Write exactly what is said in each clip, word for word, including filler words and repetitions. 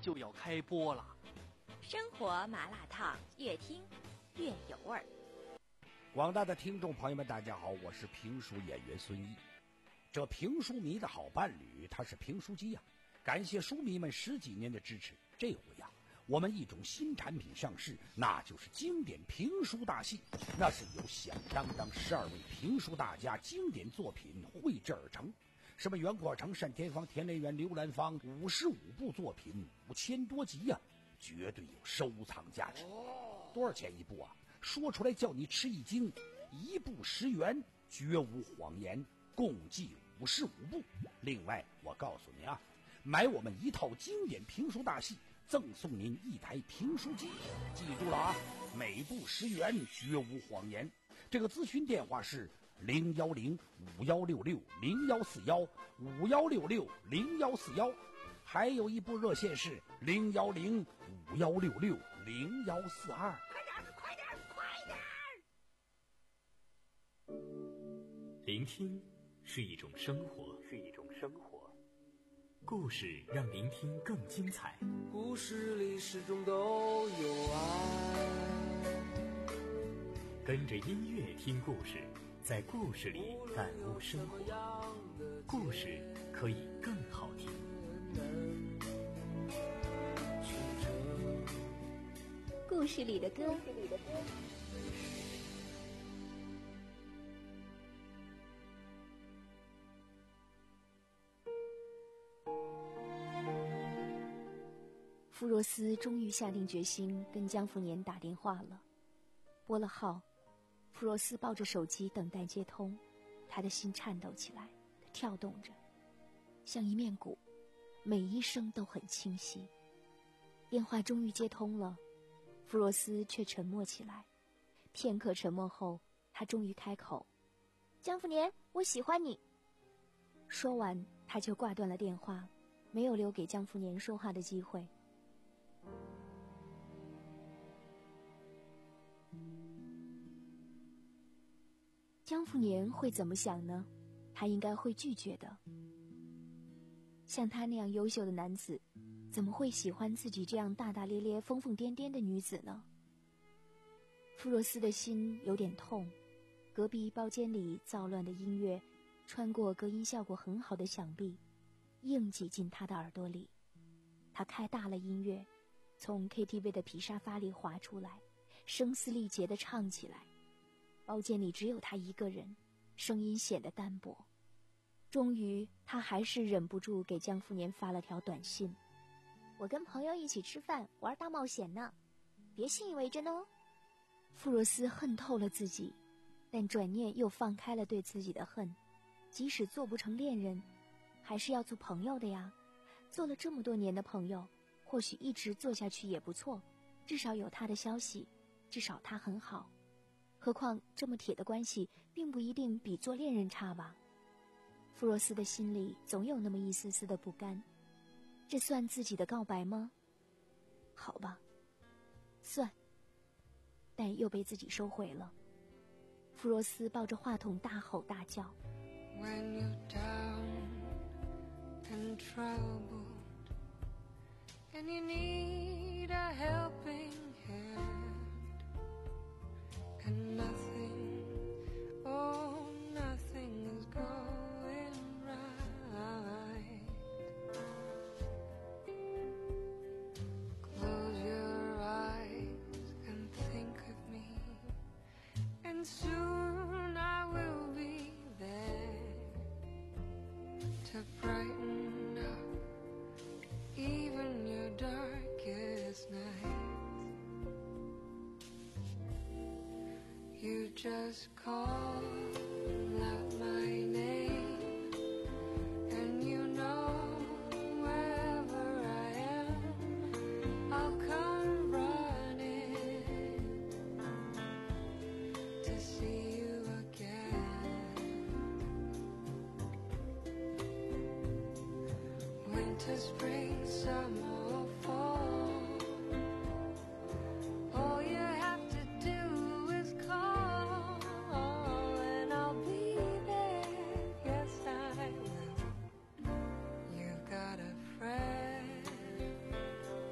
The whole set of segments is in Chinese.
就要开播了。 生活麻辣烫，越听越有味儿。 广大的听众朋友们，大家好，我是评书演员孙一。这评书迷的好伴侣，他是评书机呀、啊！感谢书迷们十几年的支持。这回呀、啊，我们一种新产品上市，那就是经典评书大戏。那是由响当当十二位评书大家经典作品绘制而成。什么袁阔成、单田芳、田连元、刘兰芳，五十五部作品，五千多集呀、啊，绝对有收藏价值。多少钱一部啊？说出来叫你吃一惊，一部十元，绝无谎言，共计五十五部。另外，我告诉你啊，买我们一套经典评书大戏，赠送您一台评书机。记住了啊，每部十元，绝无谎言。这个咨询电话是零幺零五幺六六零幺四幺五幺六六零幺四幺，还有一部热线是零幺零五幺六六零幺四二。 聆听是一种生活，是一种生活。故事让聆听更精彩。 故事里始终都有爱。 跟着音乐听故事，在故事里感悟生活。故事可以更好听。 故事里的歌。 傅若思终于下定决心跟江福年打电话了，拨了号，傅若思抱着手机等待接通，他的心颤抖起来，跳动着，像一面鼓，每一声都很清晰。电话终于接通了，傅若思却沉默起来。片刻沉默后，他终于开口：“江福年，我喜欢你。”说完，他就挂断了电话，没有留给江福年说话的机会。江福年会怎么想呢？他应该会拒绝的。像他那样优秀的男子，怎么会喜欢自己这样大大咧咧、疯疯癫癫的女子呢？傅若思的心有点痛，隔壁包间里躁乱的音乐，穿过隔音效果很好的响壁，硬挤进他的耳朵里。他开大了音乐，从 K T V 的皮沙发里滑出来，声嘶力竭地唱起来。包间里只有他一个人，声音显得单薄。终于他还是忍不住给江福年发了条短信：“我跟朋友一起吃饭玩大冒险呢，别信以为真哦。”傅若思恨透了自己，但转念又放开了对自己的恨。即使做不成恋人，还是要做朋友的呀。做了这么多年的朋友，或许一直做下去也不错，至少有他的消息，至少他很好。何况这么铁的关系并不一定比做恋人差吧。傅若思的心里总有那么一丝丝的不甘，这算自己的告白吗？好吧，算，但又被自己收回了。傅若思抱着话筒大吼大叫： When you're down and troubled and you need a helping hand,And nothing, oh, nothing is going right. Close your eyes and think of me, and soon I will be there to brighten up even your darkest night.You just call out my name, and you know wherever I am, I'll come running to see you again. Winter, spring, summer or fall,Oh, you have to do is call, and I'll be there. Yes, I will. You've got a friend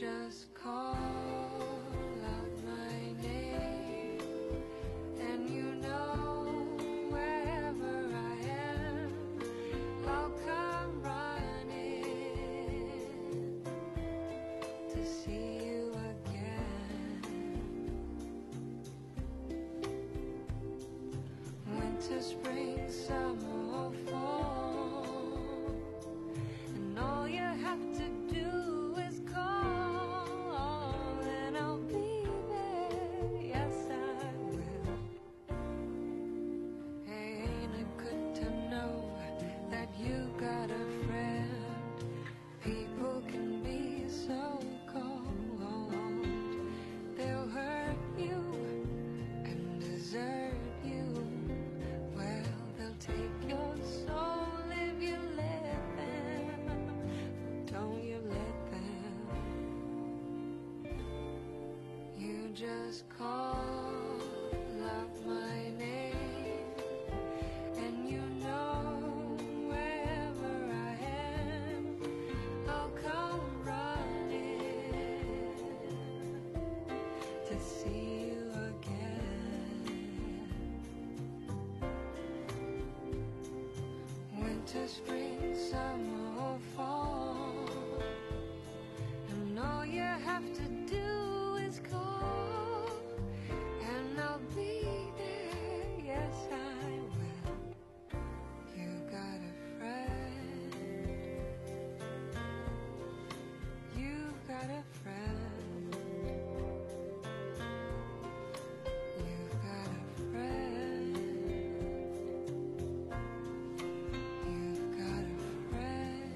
just call out my name, and you know wherever I am, I'll come running to see you again. Winter, spring, summer, or fall, and all you have to do is call, and I'll be there. Yes, I will. Hey, ain't it good to know that you got a friend? People can be so cold. They'll hurt you and desert you. Well, they'll take your soul if you let them. Don't you let them. You just call out my name, and you know wherever I am, I'll come running to see you again. Winter, spring, summer, or fall, and all you have to do is call, and I'll be there. Yes, I will. You got a friend. You've got a friend. You've got a friend. You've got a friend.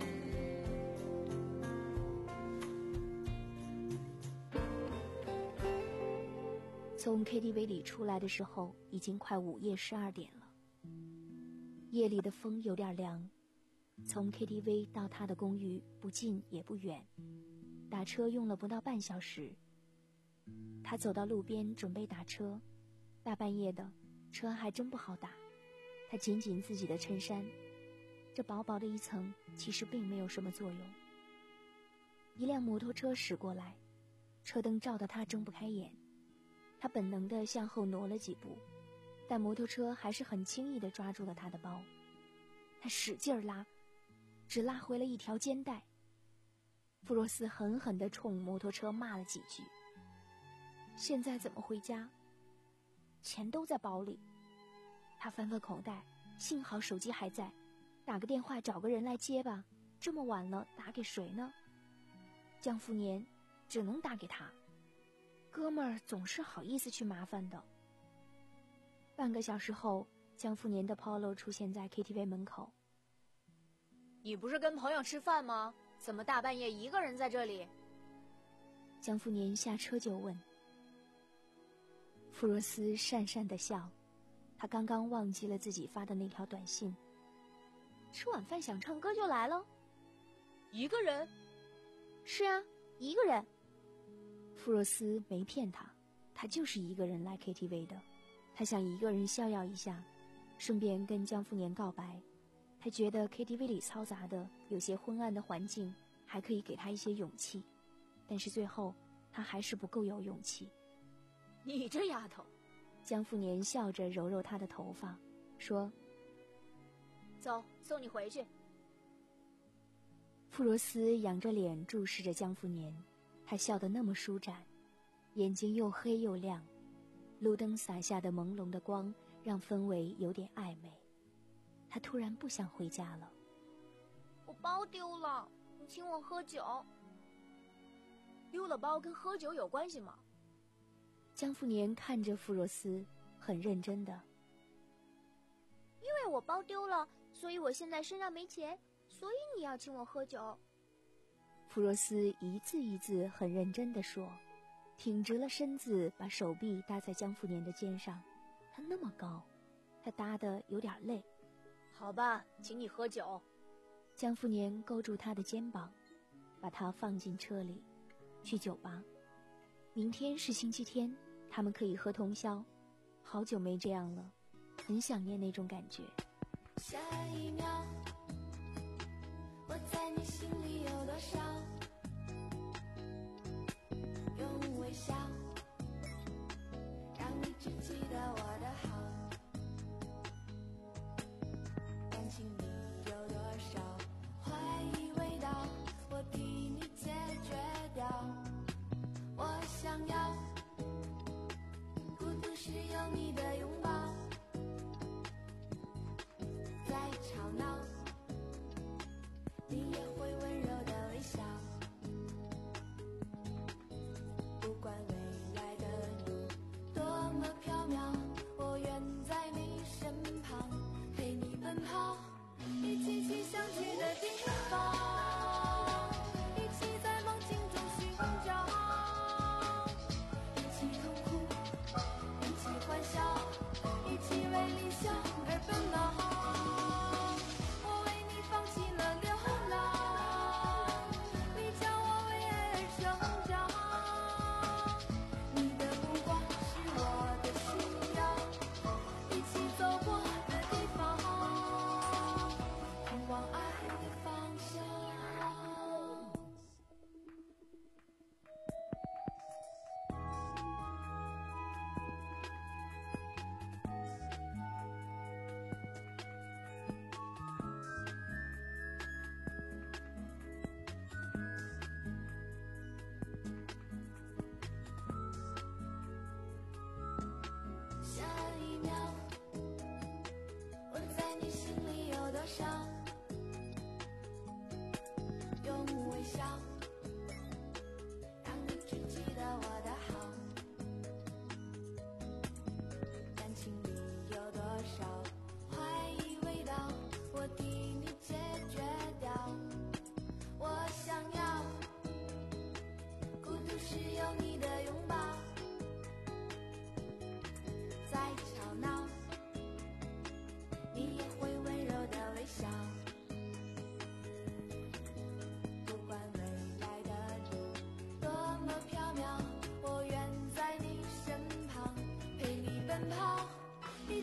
从 K T V 里出来的时候，已经快午夜十二点了。夜里的风有点凉，从 K T V 到他的公寓不近也不远，打车用了不到半小时。他走到路边准备打车，大半夜的，车还真不好打。他紧紧自己的衬衫，这薄薄的一层其实并没有什么作用。一辆摩托车驶过来，车灯照得他睁不开眼。他本能地向后挪了几步，但摩托车还是很轻易地抓住了他的包。他使劲拉，只拉回了一条肩带。弗罗斯狠狠地冲摩托车骂了几句。现在怎么回家？钱都在包里。他翻翻口袋，幸好手机还在，打个电话找个人来接吧。这么晚了，打给谁呢？江福年，只能打给他。哥们儿总是好意思去麻烦的。半个小时后，江福年的 Polo 出现在 K T V 门口。 你不是跟朋友吃饭吗？怎么大半夜一个人在这里？ 江福年下车就问。弗罗斯讪讪地笑，他刚刚忘记了自己发的那条短信。吃晚饭想唱歌就来了。 一个人？ 是啊，一个人。弗罗斯没骗他，他就是一个人来 K T V 的。他想一个人逍遥一下，顺便跟江福年告白。他觉得 K T V 里嘈杂的、有些昏暗的环境还可以给他一些勇气，但是最后他还是不够有勇气。 你这丫头！ 江福年笑着揉揉他的头发，说：“ 走，送你回去。” 弗罗斯仰着脸注视着江福年，他笑得那么舒展，眼睛又黑又亮，路灯洒下的朦胧的光让氛围有点暧昧。他突然不想回家了。 我包丢了，你请我喝酒。丢了包跟喝酒有关系吗？ 江福年看着弗罗斯，很认真的。 因为我包丢了，所以我现在身上没钱，所以你要请我喝酒。 弗罗斯一字一字很认真地说，挺直了身子，把手臂搭在江福年的肩上。他那么高，他搭得有点累。 好吧，请你喝酒。 江福年勾住他的肩膀，把他放进车里，去酒吧。明天是星期天，他们可以喝通宵。好久没这样了，很想念那种感觉。 下一秒，我在你心里有多少？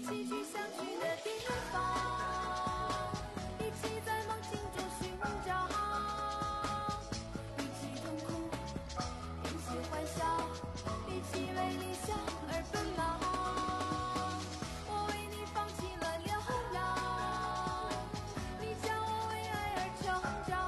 一起去相聚的地方，一起在梦境中寻找，一起痛哭，一起欢笑，一起为理想而奔忙。我为你放弃了流浪，你叫我为爱而成长。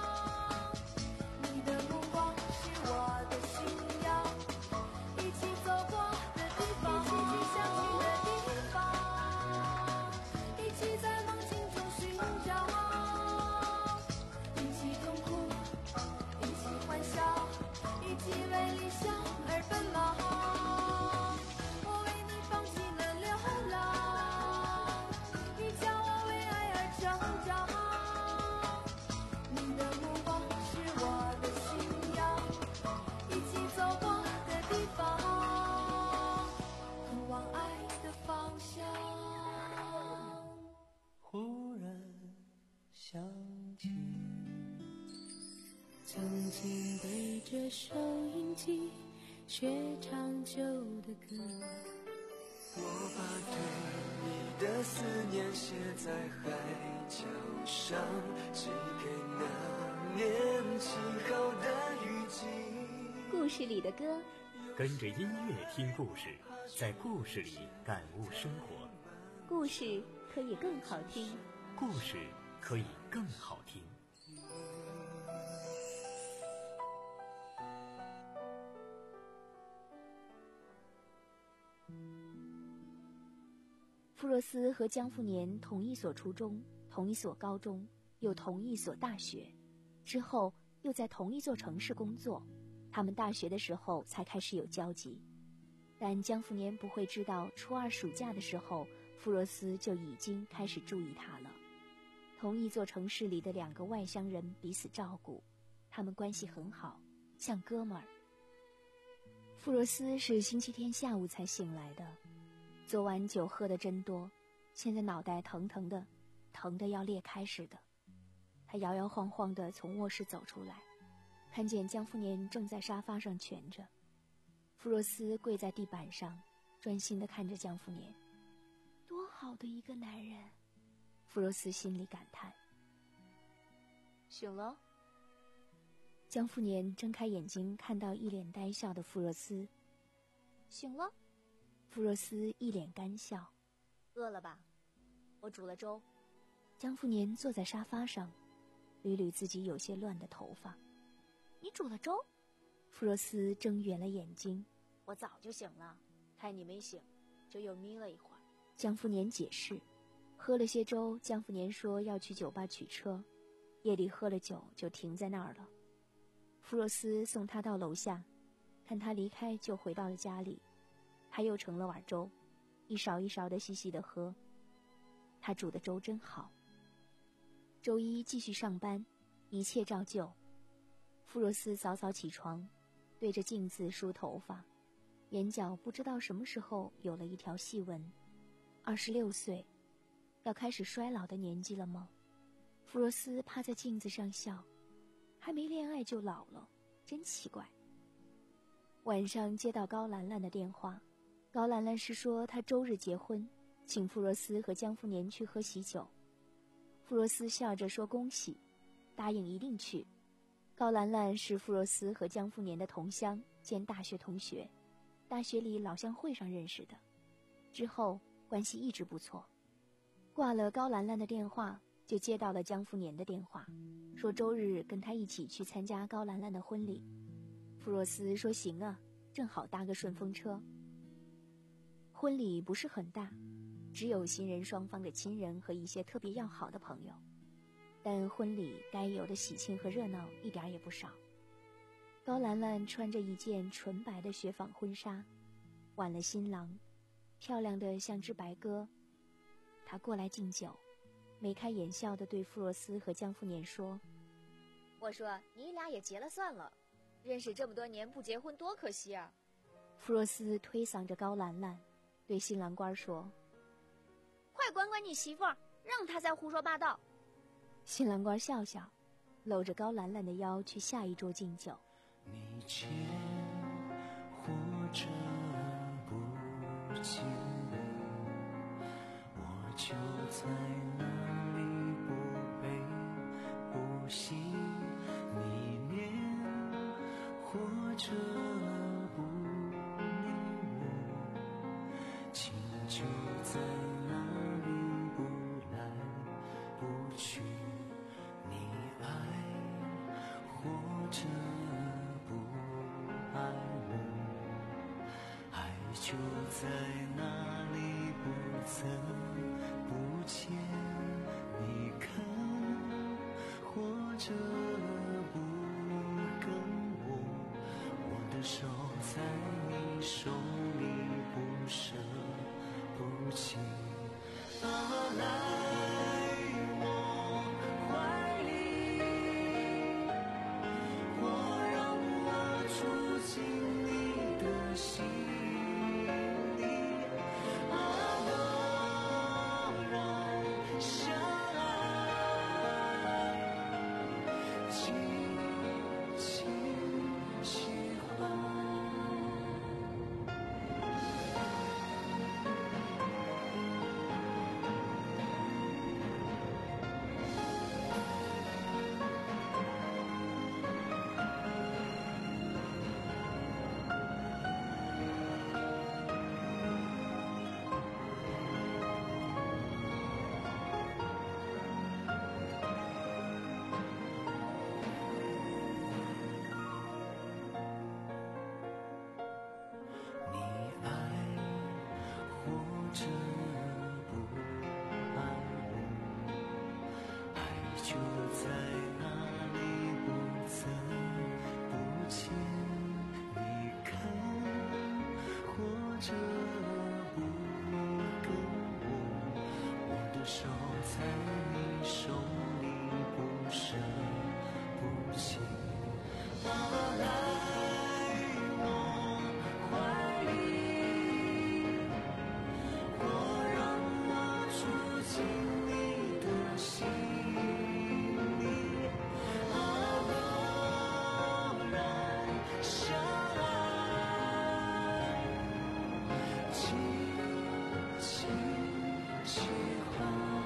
你的目光是我的信仰，一起走过的地方，一起去相聚的地方，一起在梦境中寻找，一起痛哭，一起欢笑，一起为理想而奔忙。我为你放弃了流浪，你叫我为爱而成长。你的目光是我的信仰，一起走过的地方，通往爱的方向。 忽然想起， 曾经对着收音机学唱旧的歌， 我把对你的思念写在海角上，寄给那年起好的雨季。 故事里的歌， 跟着音乐听故事，在故事里感悟生活。 故事可以更好听。 故事可以更好听。 傅若斯和江富年同一所初中，同一所高中，又同一所大学，之后又在同一座城市工作。他们大学的时候才开始有交集，但江富年不会知道，初二暑假的时候，傅若斯就已经开始注意他了。同一座城市里的两个外乡人彼此照顾，他们关系很好，像哥们儿。傅若斯是星期天下午才醒来的，昨晚酒喝得真多，现在脑袋疼疼的，疼得要裂开似的。他摇摇晃晃地从卧室走出来，看见江富年正在沙发上蜷着。傅若斯跪在地板上，专心地看着江富年。多好的一个男人，傅若斯心里感叹。 醒了？ 江富年睁开眼睛，看到一脸呆笑的傅若斯。 醒了？ 傅若斯一脸干笑。 饿了吧？我煮了粥。 江富年坐在沙发上，捋捋自己有些乱的头发。 你煮了粥？ 傅若斯睁圆了眼睛。 我早就醒了，看你没醒，就又眯了一会儿。 江富年解释，喝了些粥，江富年说要去酒吧取车，夜里喝了酒就停在那儿了。傅若斯送他到楼下，看他离开就回到了家里，他又盛了碗粥，一勺一勺的细细的喝。他煮的粥真好。周一继续上班，一切照旧。傅若斯早早起床，对着镜子梳头发，眼角不知道什么时候有了一条细纹。二十六岁，要开始衰老的年纪了吗？傅若斯趴在镜子上笑，还没恋爱就老了，真奇怪。晚上接到高兰兰的电话，高兰兰是说她周日结婚，请傅若斯和江富年去喝喜酒。傅若斯笑着说恭喜，答应一定去。高兰兰是傅若斯和江富年的同乡兼大学同学，大学里老乡会上认识的，之后关系一直不错。挂了高兰兰的电话，就接到了江富年的电话，说周日跟他一起去参加高兰兰的婚礼。傅若斯说行啊，正好搭个顺风车。婚礼不是很大，只有新人双方的亲人和一些特别要好的朋友，但婚礼该有的喜庆和热闹一点也不少。高兰兰穿着一件纯白的雪纺婚纱，挽了新郎，漂亮的像只白鸽。她过来敬酒，眉开眼笑地对傅若斯和江富年说： 我说你俩也结了算了，认识这么多年不结婚多可惜啊。 傅若斯推搡着高兰兰，对新郎官说： 快管管你媳妇儿，让她再胡说八道。 新郎官笑笑，搂着高兰兰的腰去下一桌敬酒。 你见或者不见， 就在那里，不悲不喜，你念或者不理我，情就在那里，不来不去，你爱或者不爱我，爱就在那里，不曾不见，你看或者不跟我，我的手在你手里，不舍不弃，啊，来我怀里，或让我住进你的心里，啊，当然相爱，紧紧喜欢。你爱或者不爱我，爱就在那里，不曾不见，你看或者不跟我，我的手在你手里，不舍不弃，啊，来我怀里，或让我住进你的心里，啊，当然相爱，紧紧喜欢，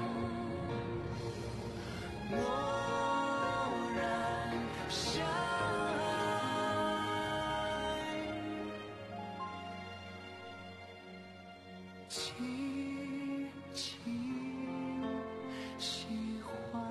默然相爱，轻轻喜欢。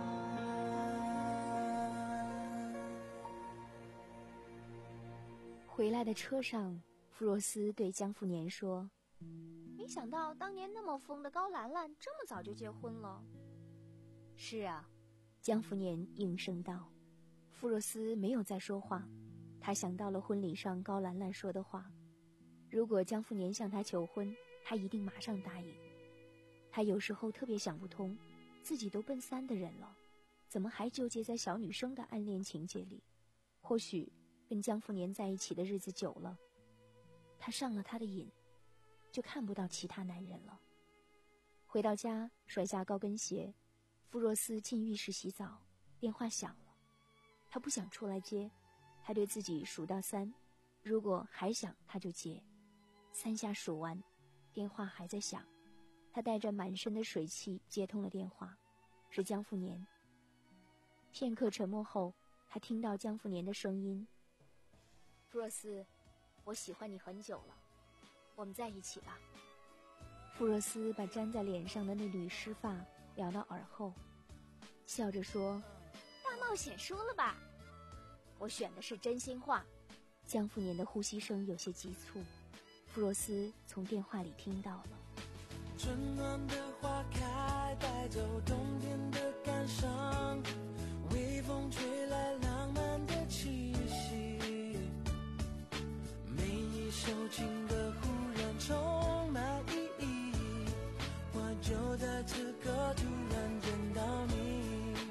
回来的车上，弗若斯对江富年说：“ 没想到当年那么疯的高兰兰这么早就结婚了。” 是啊，江富年应声道。弗若斯没有再说话，他想到了婚礼上高兰兰说的话，如果江富年向他求婚，他一定马上答应。他有时候特别想不通，自己都奔三的人了，怎么还纠结在小女生的暗恋情节里？或许跟江富年在一起的日子久了，他上了他的瘾，就看不到其他男人了。回到家，甩下高跟鞋，弗若斯进浴室洗澡，电话响了。他不想出来接，他对自己数到三，如果还响他就接。三下数完，电话还在响，他带着满身的水汽接通了电话，是江富年。片刻沉默后，他听到江富年的声音：“弗若斯，我喜欢你很久了，我们在一起吧。”弗若斯把粘在脸上的那缕湿发撩到耳后，笑着说：“ 大冒险输了吧？ 我选的是真心话。”江富年的呼吸声有些急促，弗若斯从电话里听到了。 春暖的花开，带走冬天的感伤，微风吹来浪漫的气息，每一首情歌忽然充满意义，我就在此刻突然见到你。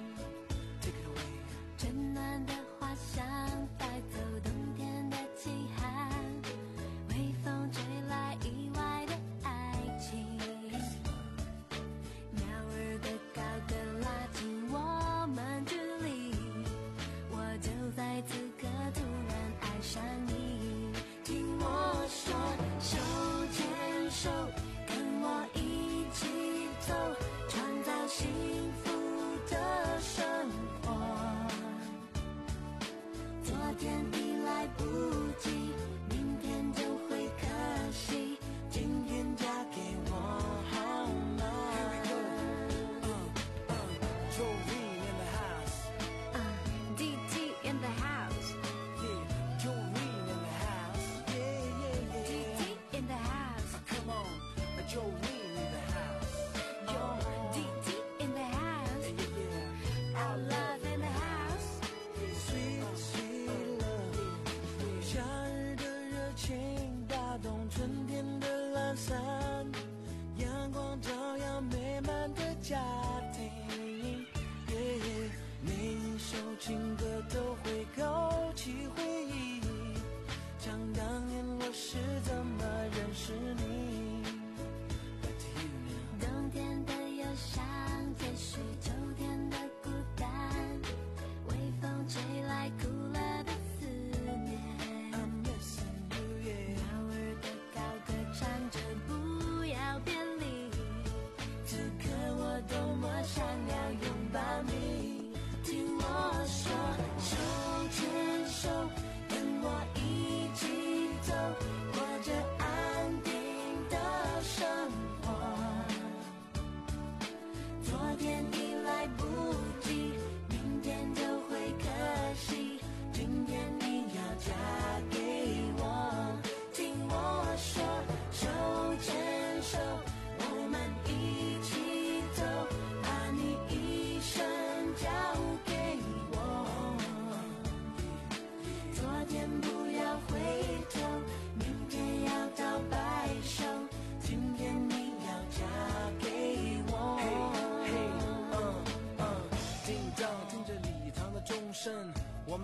Take it away。 春暖的花香带走冬天的凄寒，微风吹来意外的爱情，鸟儿的高歌拉近我们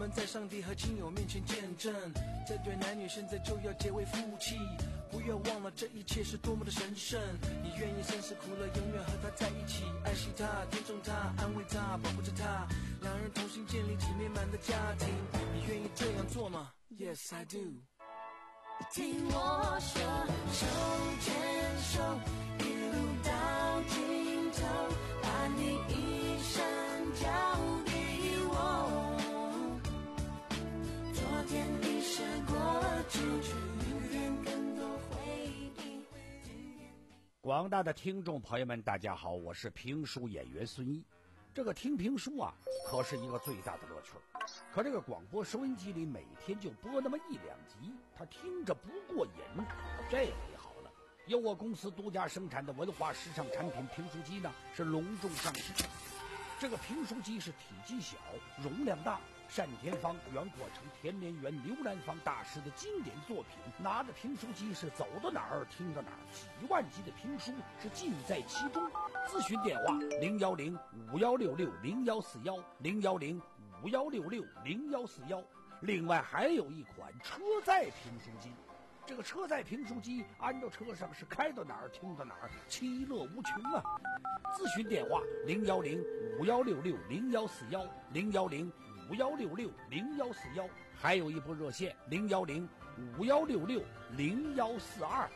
们在上帝和亲友面前见证，这对男女现在就要结为夫妻。不要忘了这一切是多么的神圣，你愿意生死苦乐永远和他在一起，爱惜他，尊重他，安慰他，保护着他，两人同心建立起美满的家庭。你愿意这样做吗？ Yes I do。 听我说，手牵手一路到尽头，把你一生交给我。昨天已时过境去，明天更多回忆。 广大的听众朋友们大家好，我是评书演员孙一。这个听评书啊可是一个最大的乐趣，可这个广播收音机里每天就播那么一两集，他听着不过瘾。这回好了，由我公司独家生产的文化时尚产品评书机呢是隆重上市。这个评书机是体积小，容量大，单田芳、袁国成、田连元、刘兰芳大师的经典作品，拿着评书机是走到哪儿听到哪儿，几万集的评书是尽在其中。咨询电话零幺零五幺六六零幺四幺零幺零五幺六六零幺四幺。另外还有一款车载评书机，这个车载评书机安到车上是开到哪儿听到哪儿，其乐无穷啊！咨询电话零幺零五幺六六零幺四幺零幺零五幺六六零幺四幺，还有一部热线零幺零五幺六六零幺四二。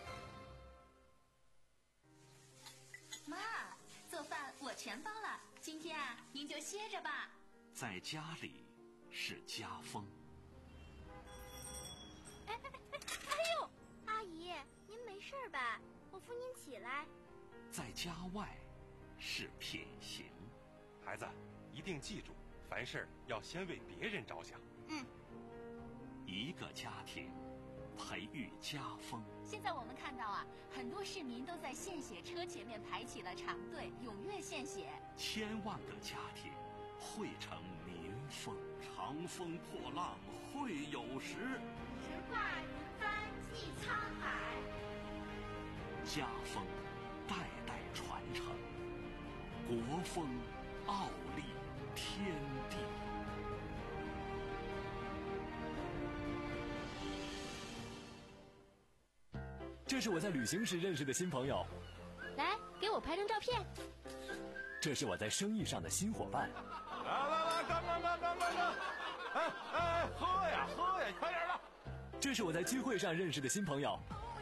妈，做饭我全包了，今天啊，您就歇着吧。 在家里是家风。 哎哎哎哎呦，阿姨，您没事吧？我扶您起来。 在家外是品行。 孩子，一定记住，凡事要先为别人着想。 嗯。 一个家庭培育家风。 现在我们看到啊，很多市民都在献血车前面排起了长队，踊跃献血。 千万个家庭汇成民风，长风破浪会有时， 直挂云帆济沧海。 家风代代传承，国风傲立天地。 这是我在旅行时认识的新朋友， 来给我拍张照片。 这是我在生意上的新伙伴。 来来来，干干干干干干！哎哎，喝呀喝呀，快点的！ 这是我在聚会上认识的新朋友。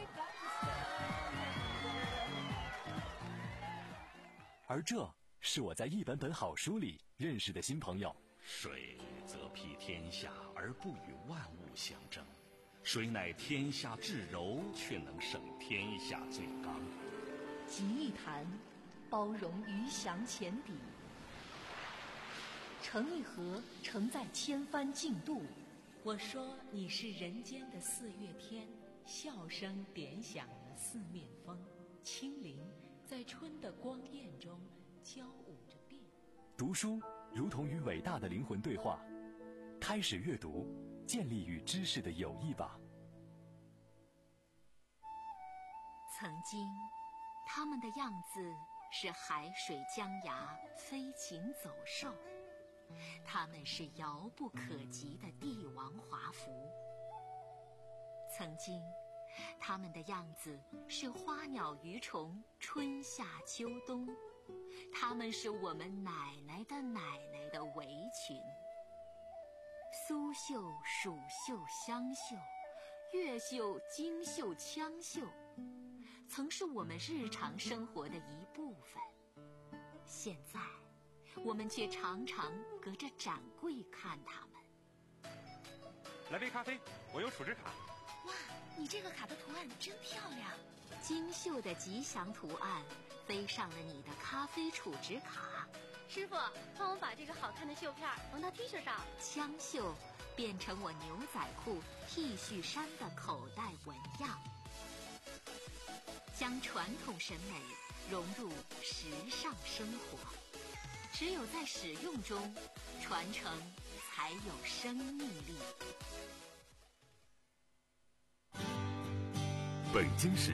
而这是我在一本本好书里认识的新朋友。 水则披天下而不与万物相争，水乃天下至柔，却能胜天下最刚。 集一坛，包容鱼翔浅底；盛一盒，承载千帆竞渡。 我说你是人间的四月天，笑声点响了四面风，轻灵在春的光艳中交舞着变。 读书如同与伟大的灵魂对话，开始阅读，建立与知识的友谊吧。 曾经，他们的样子是海水江崖，飞禽走兽；他们是遥不可及的帝王华服。曾经，他们的样子是花鸟鱼虫，春夏秋冬；他们是我们奶奶的奶奶的围裙。苏绣、蜀绣、湘绣，越绣、京绣、羌绣，曾是我们日常生活的一部分。现在，我们却常常隔着展柜看他们。 来杯咖啡，我有储值卡。 哇，你这个卡的图案真漂亮！精绣的吉祥图案飞上了你的咖啡储值卡。 师傅，帮我把这个好看的绣片缝到 T 恤上。 枪绣变成我牛仔裤、T 恤衫的口袋纹样，将传统审美融入时尚生活。只有在使用中，传承才有生命力。 北京市